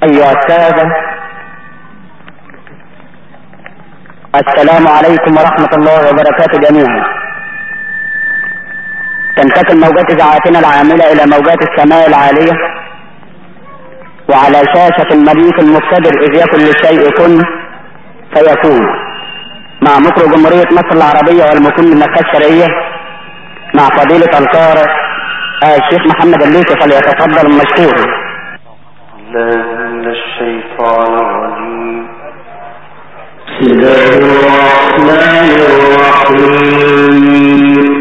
أيها السادة، السلام عليكم ورحمة الله وبركاته جميعا. تنتقل موجات إذاعتنا العاملة إلى موجات السماء العالية، وعلى شاشة المليك المقتدر إذ يكن للشيء كن فيكون، مع مقر جمهورية مصر العربية والمكون بالنقاش الشرعية مع فضيلة القارئ الشيخ محمد الليثي، فليتفضل مشكورا. من الشيطان الرجيم. بسم الله الرحمن الرحيم.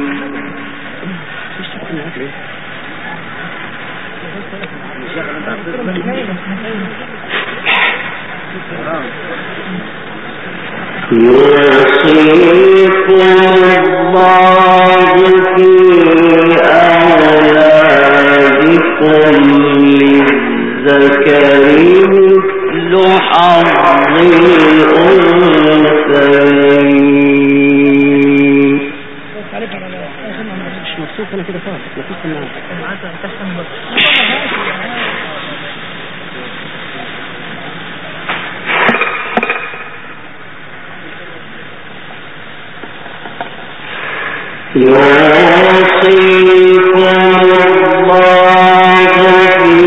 يوصيكم الله في أولادكم للذكر مثل حظ الأنثيين. يوصيكم الله في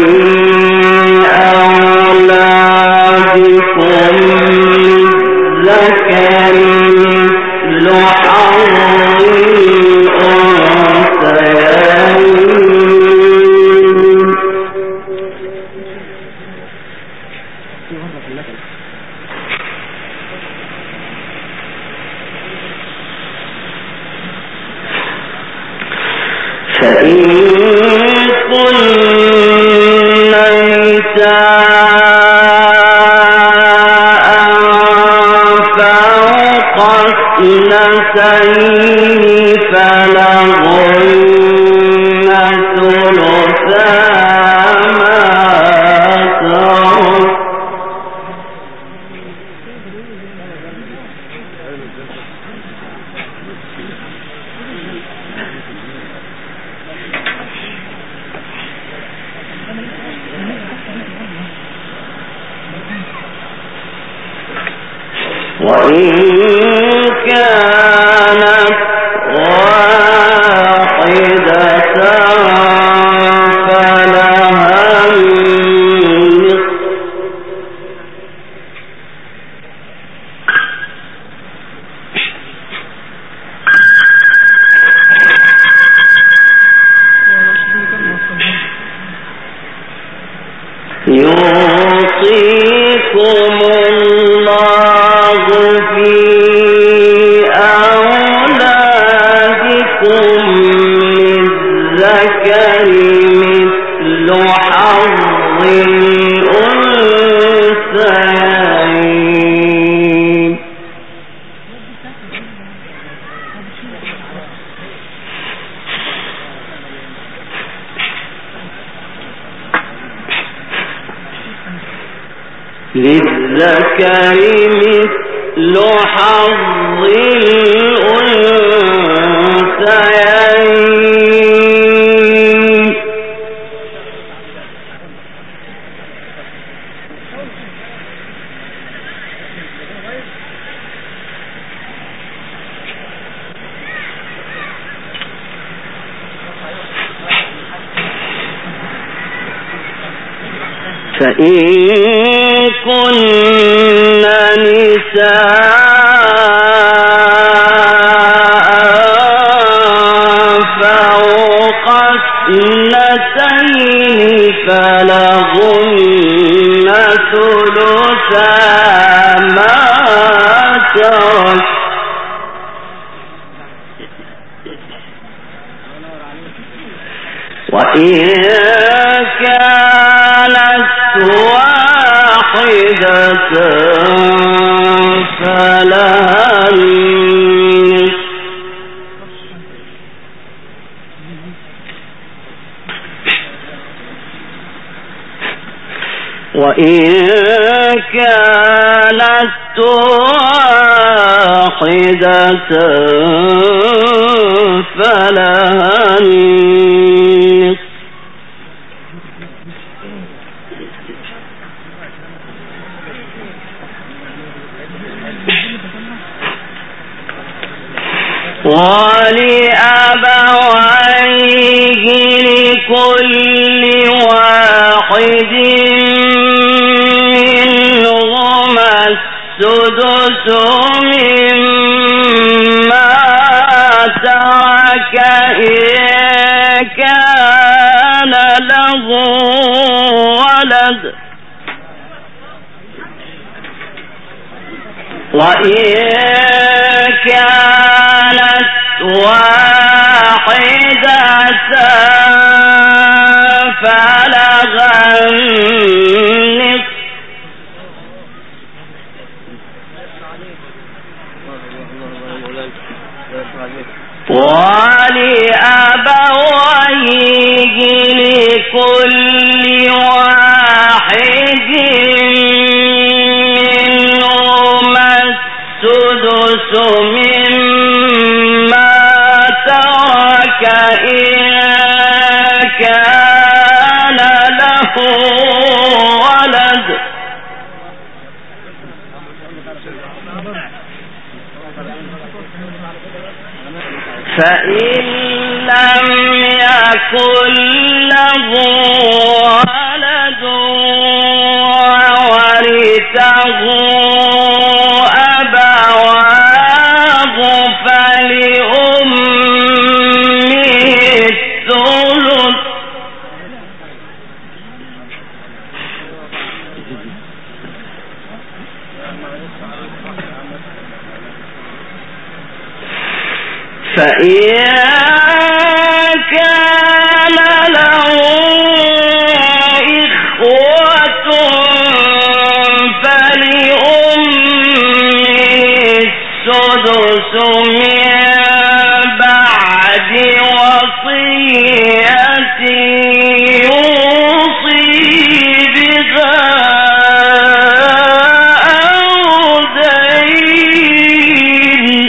أولادكم للذكر مثل حظ الأنثيين. فإن كن نساء فوق اثنتين فلهن ثلثا ما ترك. وإن كانت واحدة فلها النصف. يوصيكم الله في أولادكم للذكر مثل حظ الأنثيين. للذكر مثل حظ الأنثيين. فإن كن نساء فوق اثنتين فلهن ثلثا ما ترك. وإن كانت واحدة فلها النصف. وإن كانت واحدة فلها النصف. ولأبويه لكل واحد منهما السدس مما ترك إن كان له ولد وإن كانت واحدة فلها النصف ولأبويه لكل واحد منهما السدس مما ترك إن كان له ولد فإن لم يكن له ولد وورثه أبواه فلأمه الثلث فإن كان له إخوة فلأمه السدس من بعد وصية يوصي بها أو دين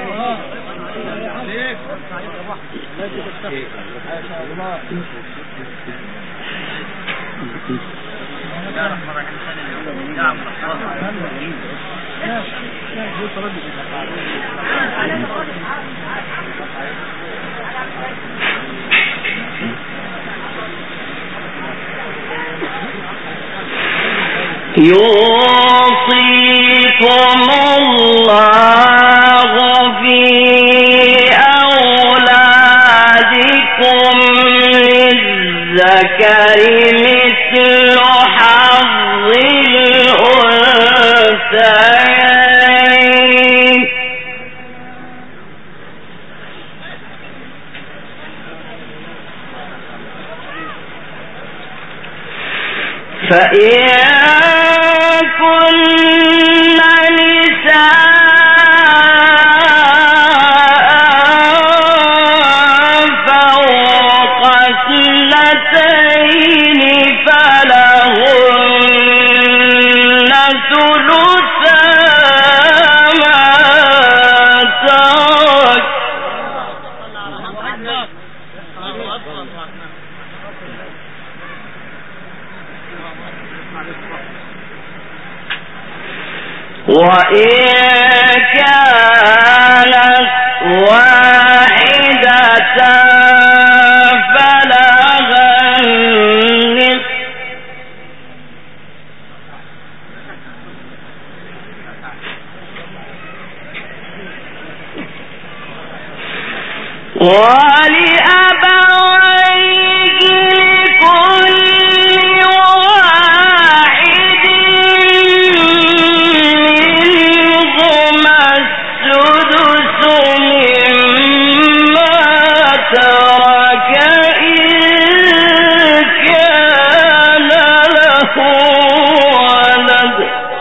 يوصيكم الله في أولادكم للذكر مثل حظ الأنثيين فإن كن نساء فوق اثنتين فلهن ثلثا ما ترك وإن كانت واحدة فلها النصف ولأبويه لكل واحد منهما السدس مما ترك إن كان له ولد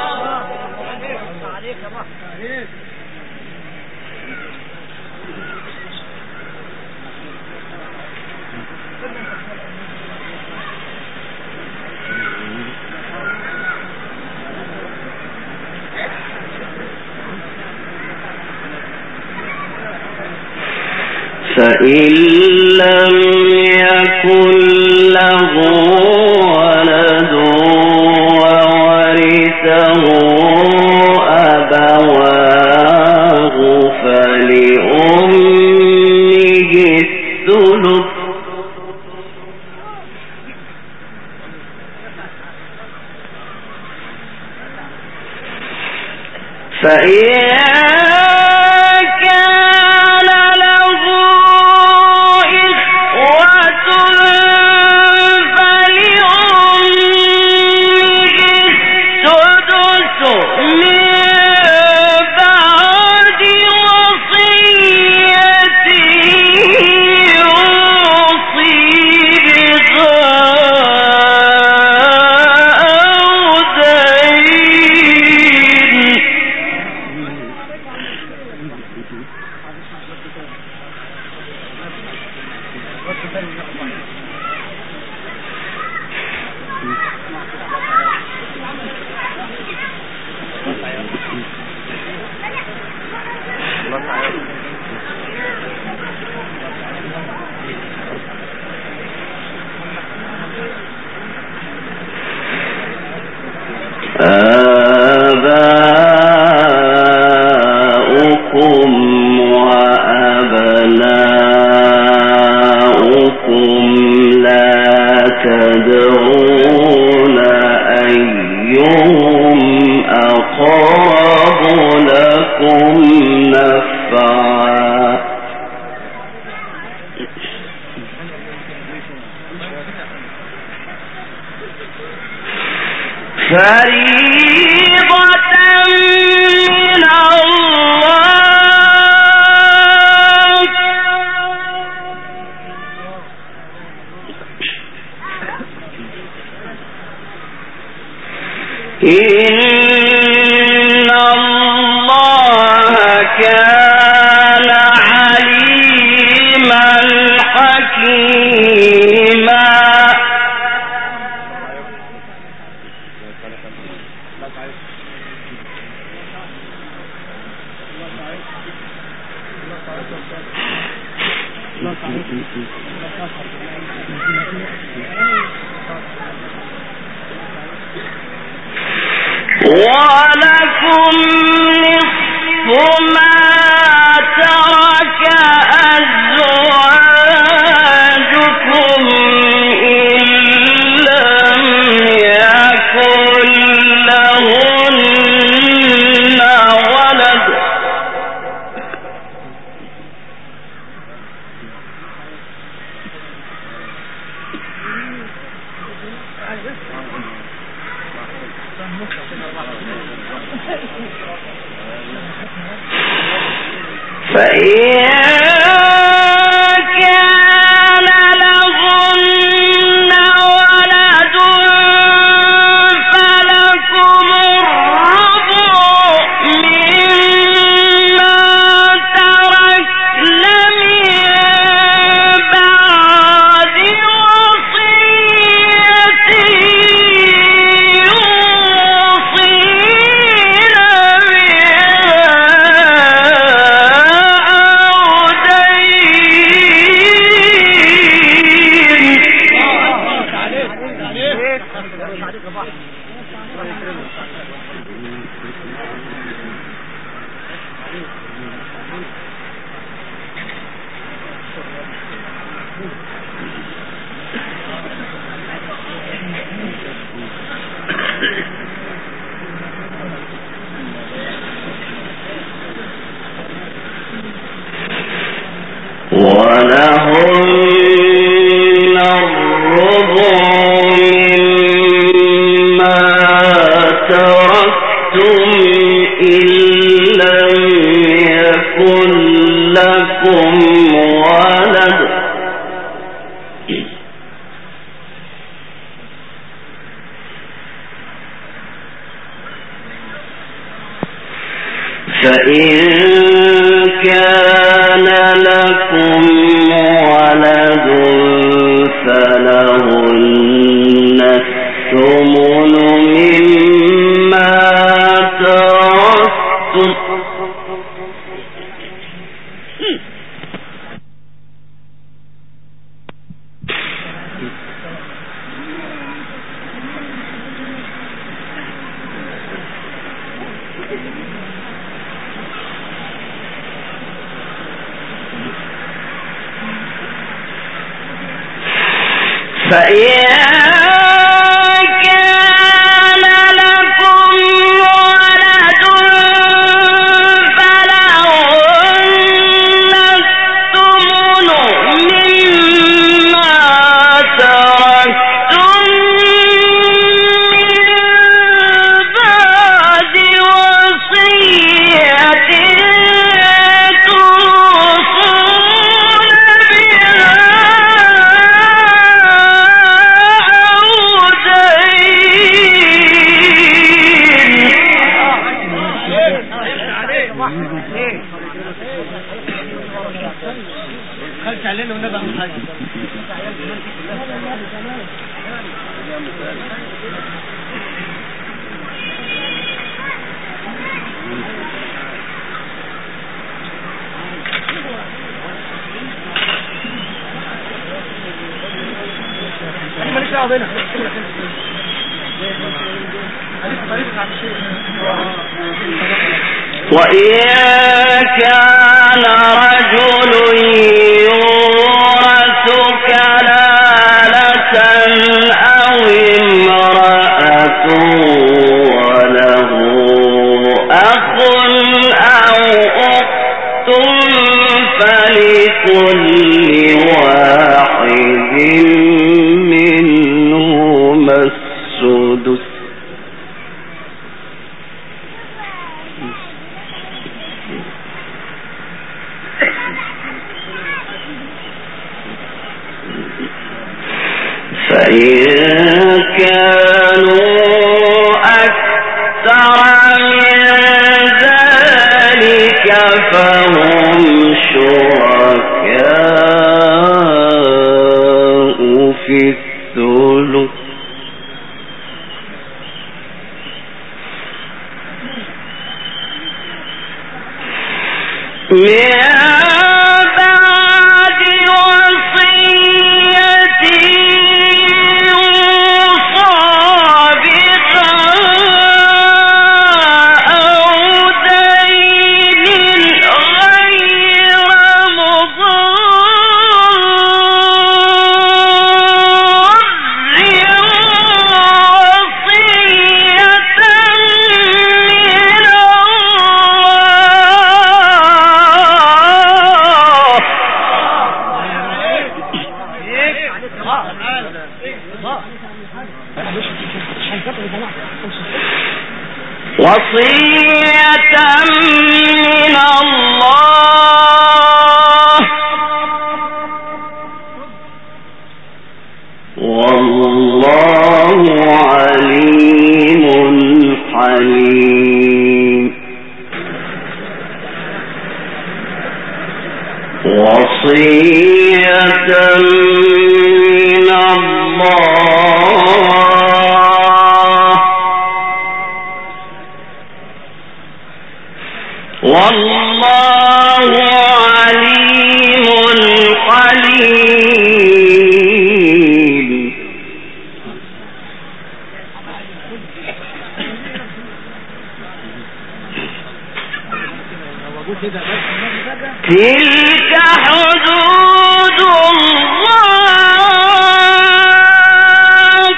فإن لم يكن له ولد وورثه أبواه فلأمه آباؤكم وأبناؤكم لا تدرون أيهم أقرب لكم نفعا فريضة من الله إن الله كان عليما حكيما ولكم نصف ما ترك أزواجكم إن لم يكن لهن ولد فإن كان لهن ولد فلكم الربع مما تركن من بعد وصية يوصين ولهن الربع مما تركتم إن لم يكن لكم ولد فإن كان لكم ولد فلهن الثمن مما تركتم فإن كان لكم ولد وإن كان رجل يورث كلالة أو امرأة وله أخ أو أخت فلكل واحد منهما السدس فإن كانوا أكثر من ذلك فهم شركاء في الثلث وصية من الله والله عليم حليم وصية من الله والله عليم حليم تلك حدود الله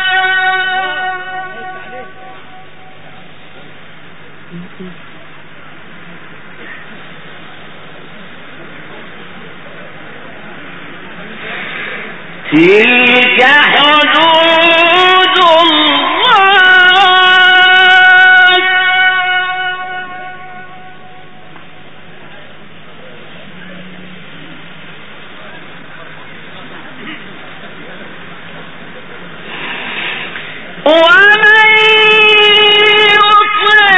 تلك حدود الله ومن يطع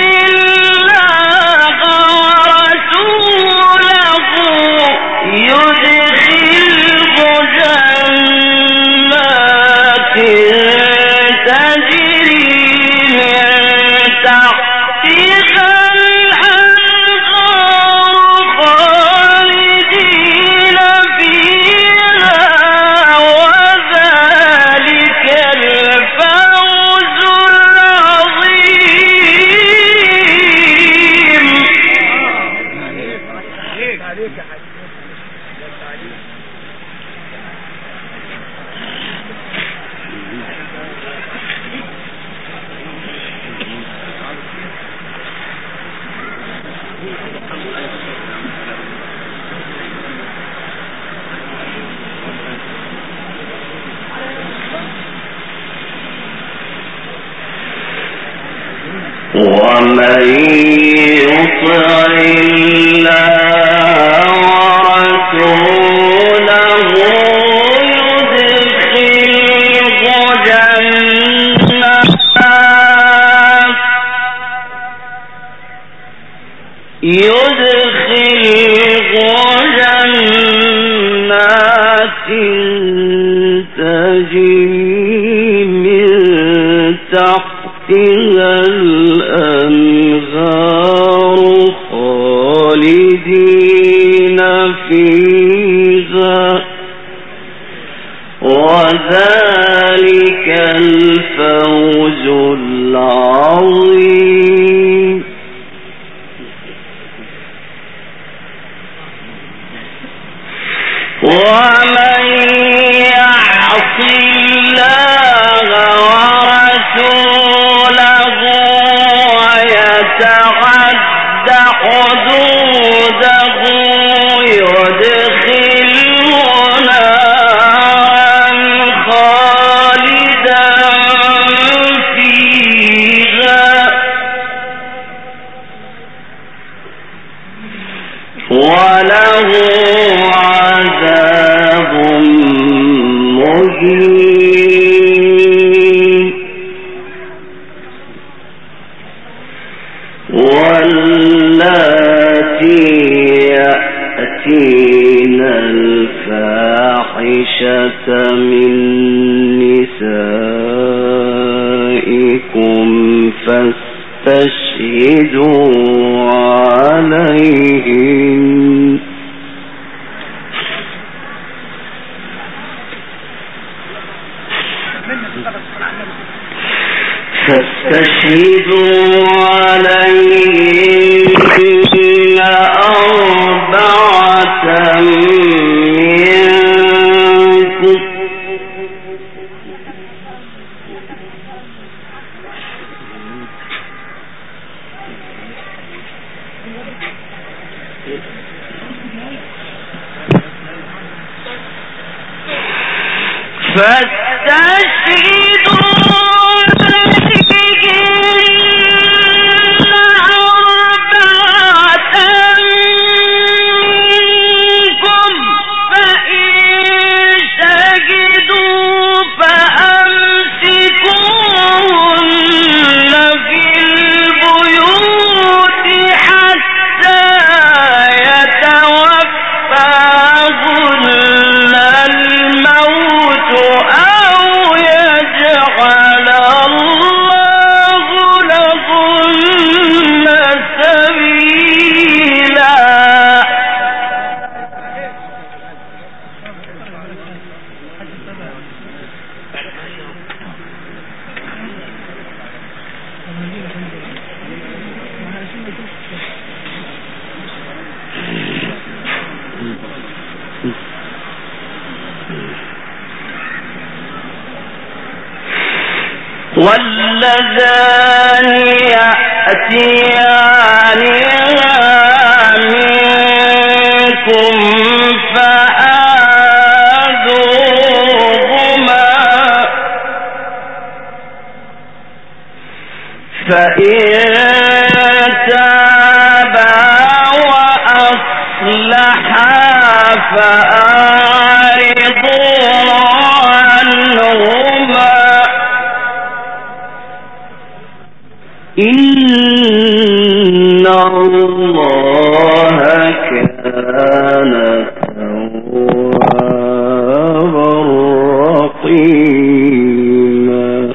الله ورسوله يدخله جنات تجري من تحتها الأنهار خالدين فيها وذلك الفوز العظيم. ومن يطع الله ورسوله يدخله جنات تجري من تحتها الأنهار خالدين فيها وذلك الفوز العظيم. ومن يعص الله ورسوله ويتعد حدوده يدخله نارا خالدا فيها وله عذاب مهين. واللاتي يأتين الفاحشة من نسائكم فاستشهدوا عليهن أربعة منكم فاستشهدوا واللذان يأتيانها منكم فآذوهما فإن تابا وأصلحا فأعرضوا عنهما إن الله كان توابا رحيما.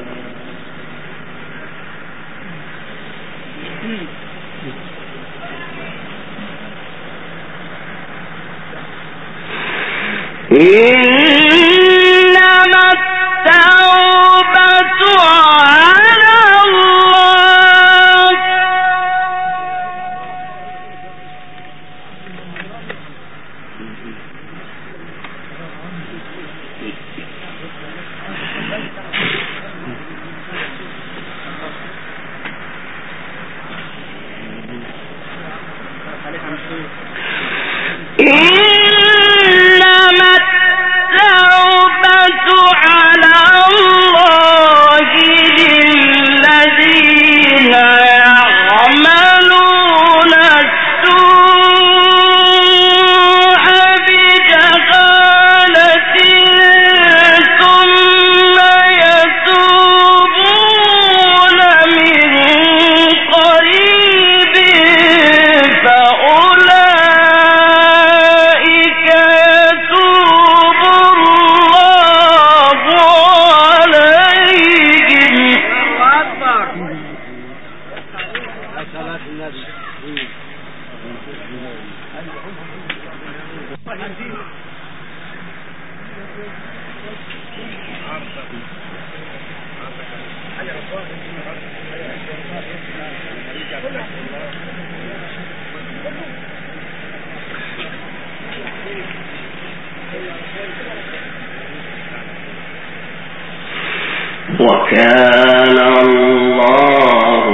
وكان الله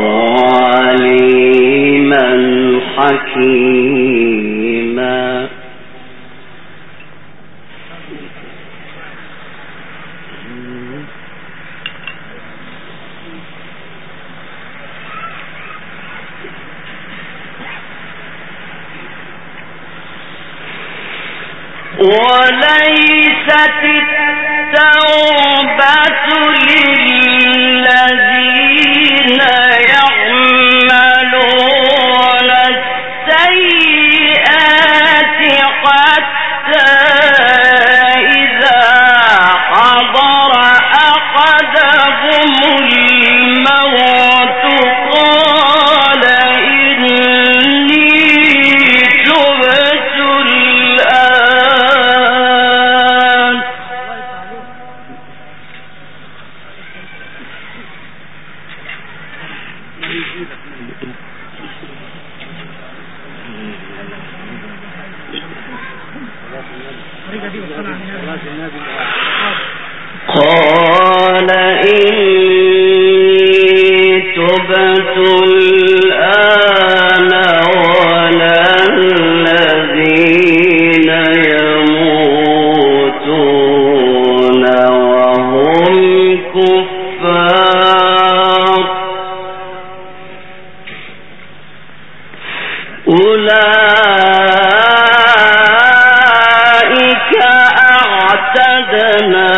عليما حكيما. وليست التوبة للذين يعملون السيئات حتى إذا حضر أحدهم الموت قال إني تبت الآن. قال إني تبت الآن ولا الذين يموتون وهم كفار أولئك أعتدنا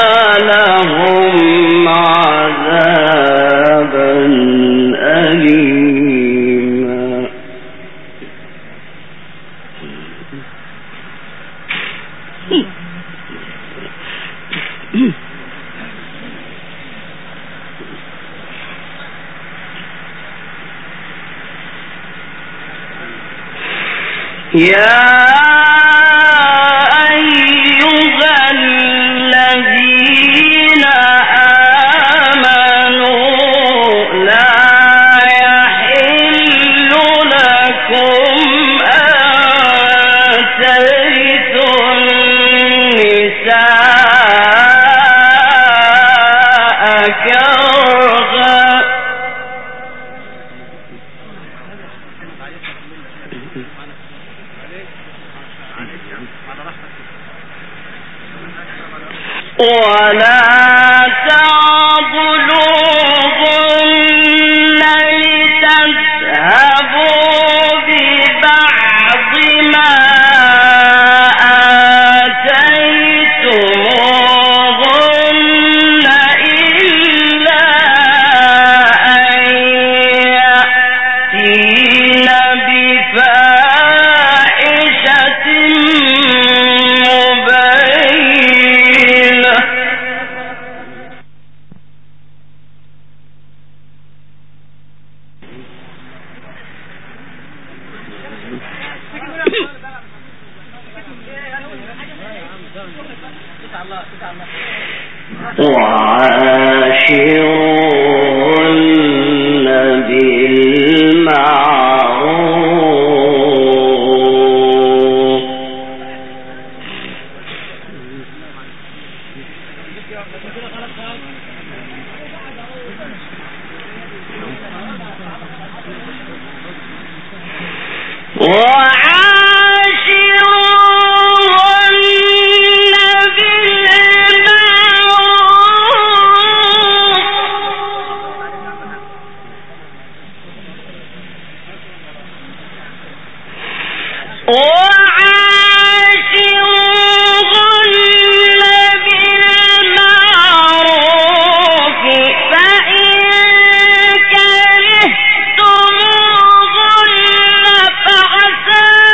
لهم عذابا أليما. يا أيها الذين آمنوا لا يحل لكم أن ترثوا النساء كرها ولا تعضلوهن لتذهبوا ببعض ما آتيتموهن إلا أن يأتين بفاحشة مبينة. وعاشروهن بالمعروف فإن كرهتموهن فعسى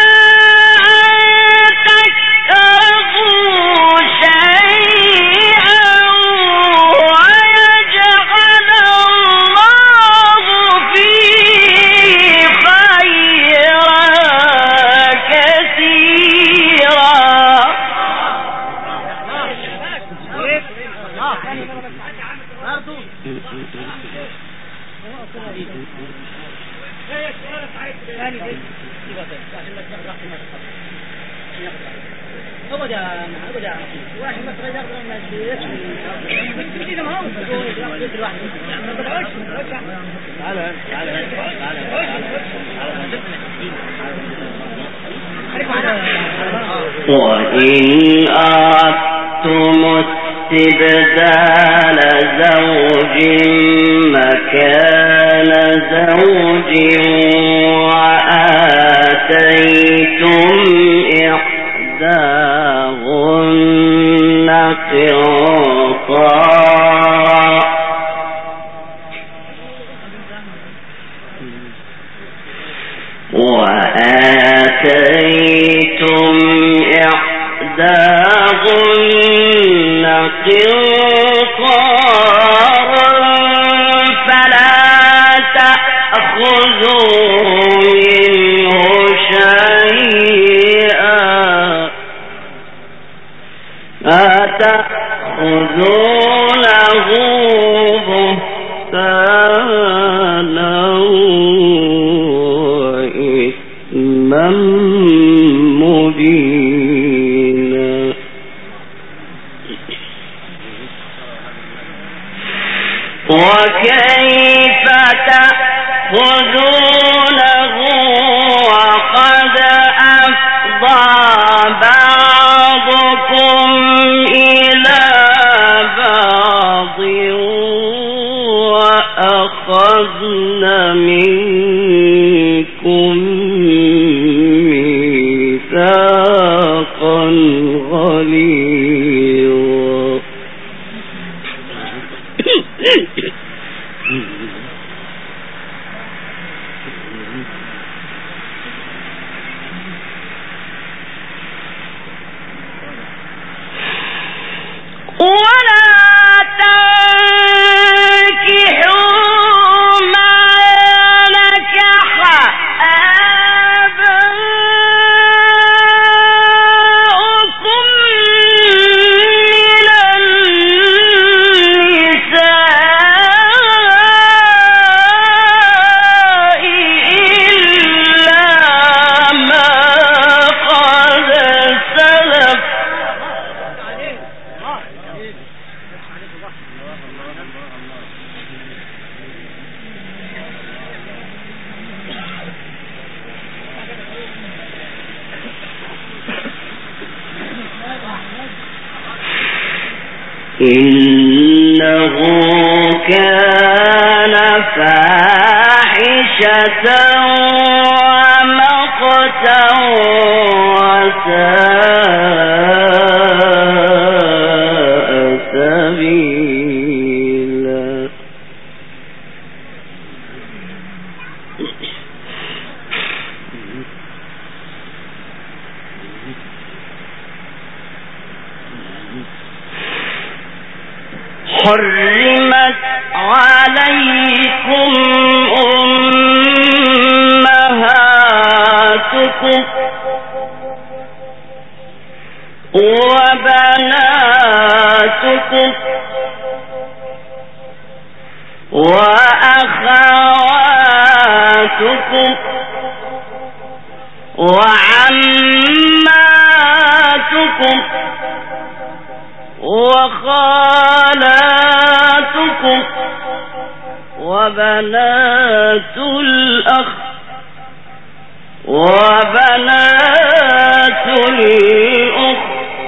وإن أردتم استبدال زوج مكان زوج وآتيتم إحداهن قنطارا فلا تأخذوا منه شيئا أتأخذونه بهتانا وإثما مبينا وكيف تأخذونه وقد أفضى بعضكم إلى بعض وأخذن منكم ميثاقا غليظا إنه كان فاحشة ومقتا وساء سبيلا حرمت عليكم أمهاتكم وبناتكم وأخواتكم وعماتكم وخالاتكم وبنات الأخ وبنات الأخت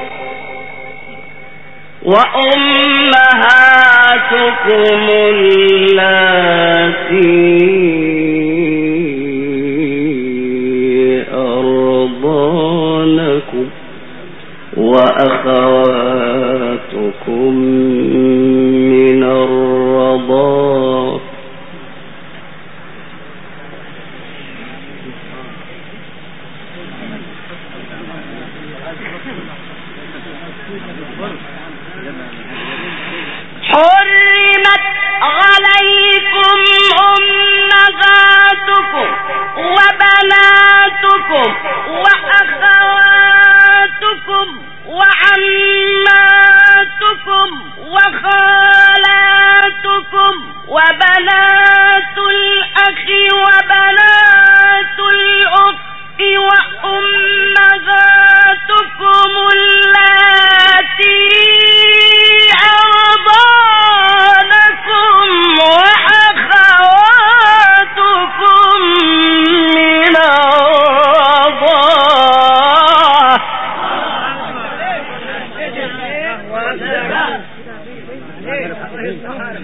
وأمهاتكم اللاتي أرضانكم وأخواتكم من الرضاعة حرمت عليكم أمهاتكم وبناتكم وأخواتكم وعماتكم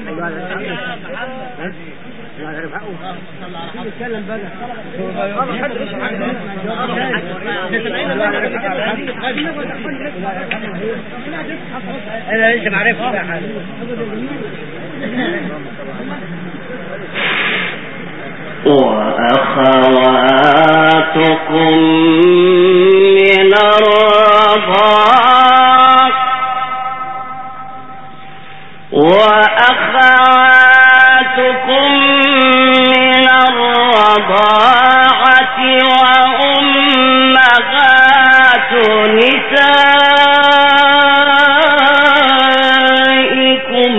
انا لسه ما عرفتش بقى حاجه. وأخواتكم من الرضاعة وأمهات نسائكم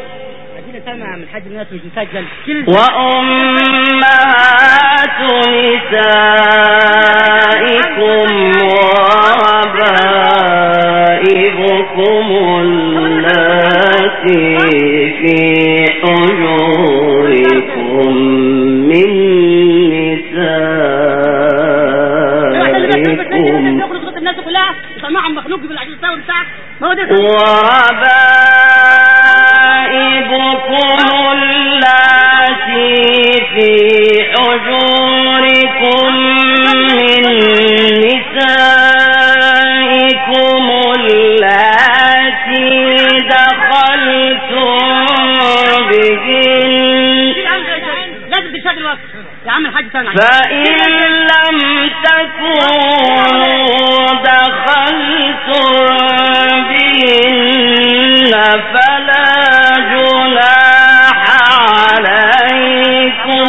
وربائبكم اللاتي في حجوركم من نسائكم وربائبكم اللاتي في حجوركم من نسائكم اللاتي دخلتم بهن فإن لم تكونوا دخلتم بهن فلا جناح عليكم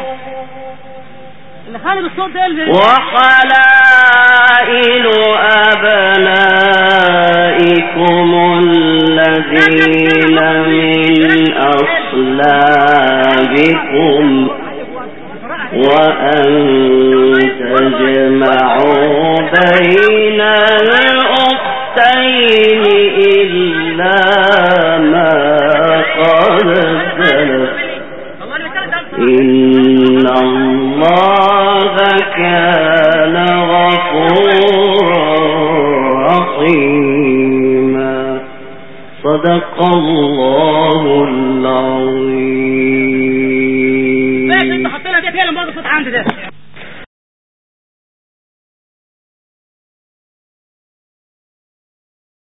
وحلائل أبنائكم الذين من أصلابكم وأن تجمعوا بين الأختين إلا ما قد سلف إن الله كان غفورا رحيما. صدق الله العظيم. حطينا دي فيها لما صوت عندي ده